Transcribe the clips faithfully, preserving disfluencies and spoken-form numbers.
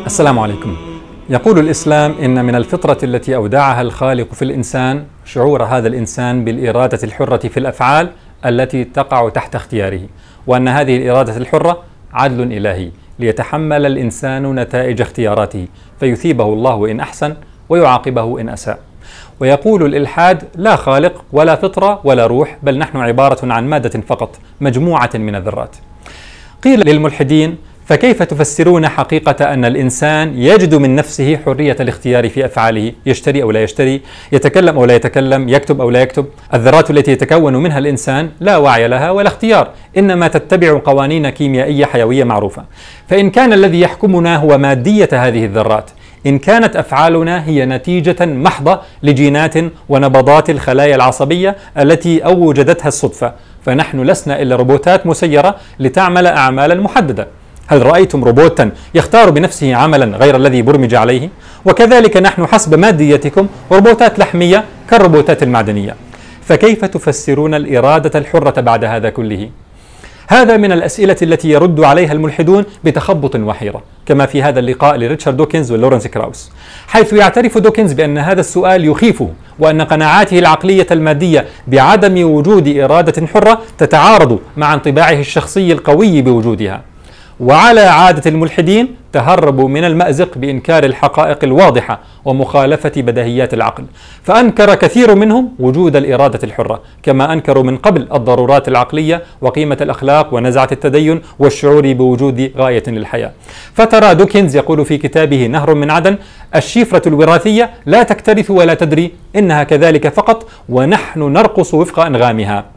السلام عليكم. يقول الإسلام إن من الفطرة التي أودعها الخالق في الإنسان شعور هذا الإنسان بالإرادة الحرة في الأفعال التي تقع تحت اختياره، وأن هذه الإرادة الحرة عدل إلهي ليتحمل الإنسان نتائج اختياراته فيثيبه الله إن أحسن ويعاقبه إن أساء. ويقول الإلحاد لا خالق ولا فطرة ولا روح، بل نحن عبارة عن مادة فقط مجموعة من الذرات. قيل للملحدين: فكيف تفسرون حقيقة أن الإنسان يجد من نفسه حرية الاختيار في أفعاله، يشتري أو لا يشتري، يتكلم أو لا يتكلم، يكتب أو لا يكتب؟ الذرات التي يتكون منها الإنسان لا وعي لها ولا اختيار، إنما تتبع قوانين كيميائية حيوية معروفة. فإن كان الذي يحكمنا هو مادية هذه الذرات، إن كانت أفعالنا هي نتيجة محضة لجينات ونبضات الخلايا العصبية التي أوجدتها الصدفة، فنحن لسنا إلا روبوتات مسيرة لتعمل أعمالا محددة. هل رأيتم روبوتا يختار بنفسه عملا غير الذي برمج عليه؟ وكذلك نحن حسب ماديتكم روبوتات لحمية كالروبوتات المعدنية. فكيف تفسرون الإرادة الحرة بعد هذا كله؟ هذا من الأسئلة التي يرد عليها الملحدون بتخبط وحيرة، كما في هذا اللقاء لريتشارد دوكنز ولورنس كراوس، حيث يعترف دوكنز بأن هذا السؤال يخيفه، وأن قناعاته العقلية المادية بعدم وجود إرادة حرة تتعارض مع انطباعه الشخصي القوي بوجودها. وعلى عادة الملحدين تهربوا من المأزق بإنكار الحقائق الواضحة ومخالفة بديهيات العقل، فأنكر كثير منهم وجود الإرادة الحرة، كما أنكروا من قبل الضرورات العقلية وقيمة الأخلاق ونزعة التدين والشعور بوجود غاية للحياة. فترى دوكنز يقول في كتابه نهر من عدن: الشفرة الوراثية لا تكترث ولا تدري، إنها كذلك فقط ونحن نرقص وفق أنغامها.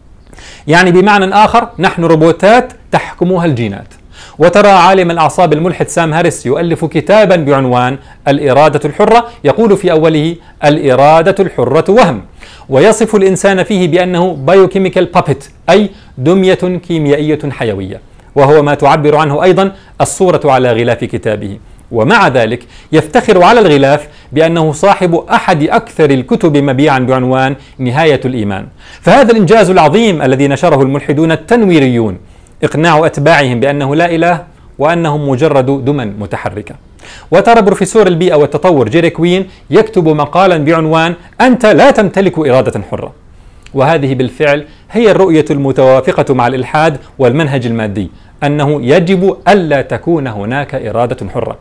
يعني بمعنى آخر نحن روبوتات تحكمها الجينات. وترى عالم الأعصاب الملحد سام هاريس يؤلف كتابا بعنوان الإرادة الحرة، يقول في أوله: الإرادة الحرة وهم، ويصف الإنسان فيه بأنه بايوكيميكال بابت، أي دمية كيميائية حيوية، وهو ما تعبر عنه أيضا الصورة على غلاف كتابه. ومع ذلك يفتخر على الغلاف بأنه صاحب أحد أكثر الكتب مبيعا بعنوان نهاية الإيمان. فهذا الإنجاز العظيم الذي نشره الملحدون التنويريون إقناع أتباعهم بأنه لا إله وأنهم مجرد دمى متحركة. وترى بروفيسور البيئة والتطور جيري كوين يكتب مقالا بعنوان أنت لا تمتلك إرادة حرة. وهذه بالفعل هي الرؤية المتوافقة مع الإلحاد والمنهج المادي، أنه يجب ألا تكون هناك إرادة حرة.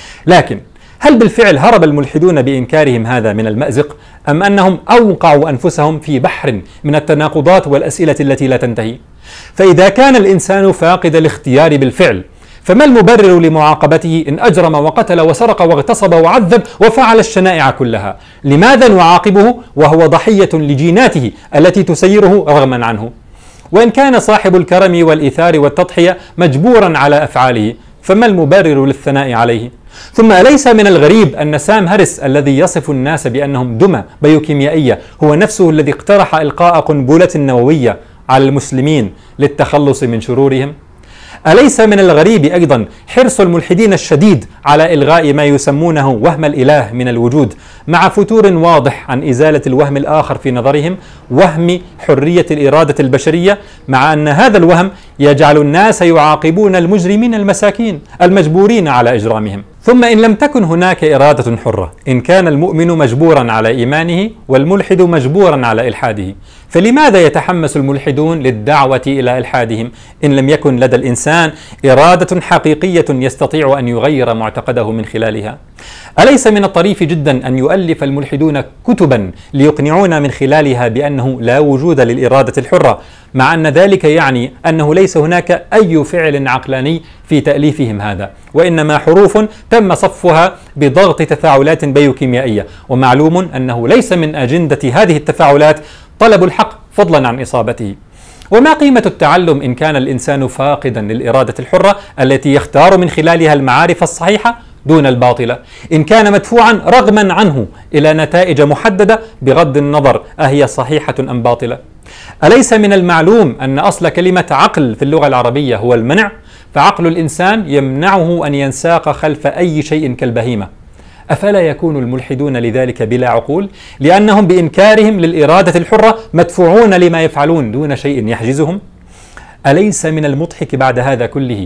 لكن هل بالفعل هرب الملحدون بإنكارهم هذا من المأزق، أم أنهم أوقعوا أنفسهم في بحر من التناقضات والأسئلة التي لا تنتهي؟ فإذا كان الإنسان فاقد الاختيار بالفعل، فما المبرر لمعاقبته إن أجرم وقتل وسرق واغتصب وعذب وفعل الشنائع كلها؟ لماذا نعاقبه وهو ضحية لجيناته التي تسيره رغما عنه؟ وإن كان صاحب الكرم والإيثار والتضحية مجبورا على أفعاله، فما المبرر للثناء عليه؟ ثم أليس من الغريب أن سام هاريس الذي يصف الناس بأنهم دمى بيوكيميائية هو نفسه الذي اقترح إلقاء قنبلة نووية على المسلمين للتخلص من شرورهم؟ أليس من الغريب أيضا حرص الملحدين الشديد على إلغاء ما يسمونه وهم الإله من الوجود، مع فتور واضح عن إزالة الوهم الآخر في نظرهم، وهم حرية الإرادة البشرية، مع أن هذا الوهم يجعل الناس يعاقبون المجرمين المساكين المجبورين على إجرامهم؟ ثم إن لم تكن هناك إرادة حرة، إن كان المؤمن مجبورا على إيمانه والملحد مجبورا على إلحاده، فلماذا يتحمس الملحدون للدعوة إلى إلحادهم إن لم يكن لدى الإنسان إرادة حقيقية يستطيع أن يغير معتقده من خلالها؟ أليس من الطريف جدا أن يؤلف الملحدون كتبا ليقنعونا من خلالها بأنه لا وجود للإرادة الحرة، مع أن ذلك يعني أنه ليس هناك أي فعل عقلاني في تأليفهم هذا، وإنما حروف تم صفها بضغط تفاعلات بيوكيميائية، ومعلوم أنه ليس من أجندة هذه التفاعلات طلب الحق فضلا عن إصابته. وما قيمة التعلم إن كان الإنسان فاقدا للإرادة الحرة التي يختار من خلالها المعارف الصحيحة دون الباطلة، إن كان مدفوعا رغما عنه إلى نتائج محددة بغض النظر أهي صحيحة أم باطلة؟ أليس من المعلوم أن أصل كلمة عقل في اللغة العربية هو المنع؟ فعقل الإنسان يمنعه أن ينساق خلف أي شيء كالبهيمة. أفلا يكون الملحدون لذلك بلا عقول، لأنهم بإنكارهم للإرادة الحرة مدفوعون لما يفعلون دون شيء يحجزهم؟ أليس من المضحك بعد هذا كله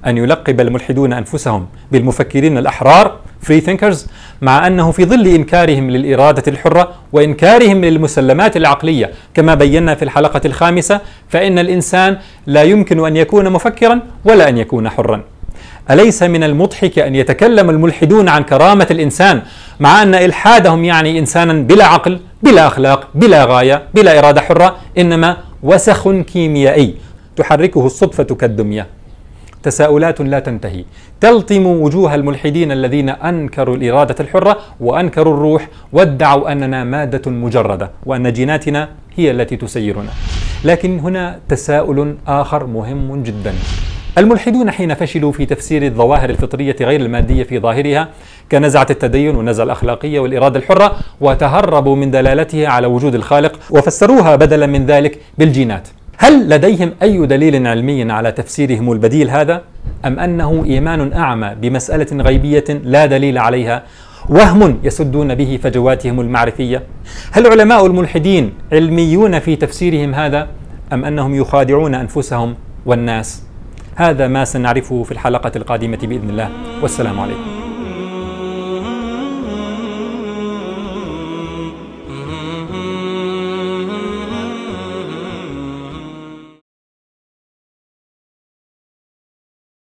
أن يلقب الملحدون أنفسهم بالمفكرين الأحرار free thinkers، مع أنه في ظل إنكارهم للإرادة الحرة وإنكارهم للمسلمات العقلية كما بينا في الحلقة الخامسة، فإن الإنسان لا يمكن أن يكون مفكرا ولا أن يكون حرا. أليس من المضحك أن يتكلم الملحدون عن كرامة الإنسان مع أن إلحادهم يعني إنسانا بلا عقل، بلا أخلاق، بلا غاية، بلا إرادة حرة، إنما وسخ كيميائي تحركه الصدفة كالدمية. تساؤلات لا تنتهي تلطم وجوه الملحدين الذين أنكروا الإرادة الحرة وأنكروا الروح وادعوا أننا مادة مجردة وأن جيناتنا هي التي تسيرنا. لكن هنا تساؤل آخر مهم جدا. الملحدون حين فشلوا في تفسير الظواهر الفطرية غير المادية في ظاهرها كنزعة التدين والنزعة الأخلاقية والإرادة الحرة، وتهربوا من دلالتها على وجود الخالق وفسروها بدلا من ذلك بالجينات، هل لديهم أي دليل علمي على تفسيرهم البديل هذا؟ أم أنه إيمان أعمى بمسألة غيبية لا دليل عليها، وهم يسدون به فجواتهم المعرفية؟ هل علماء الملحدين علميون في تفسيرهم هذا، أم أنهم يخادعون أنفسهم والناس؟ هذا ما سنعرفه في الحلقة القادمة بإذن الله، والسلام عليكم.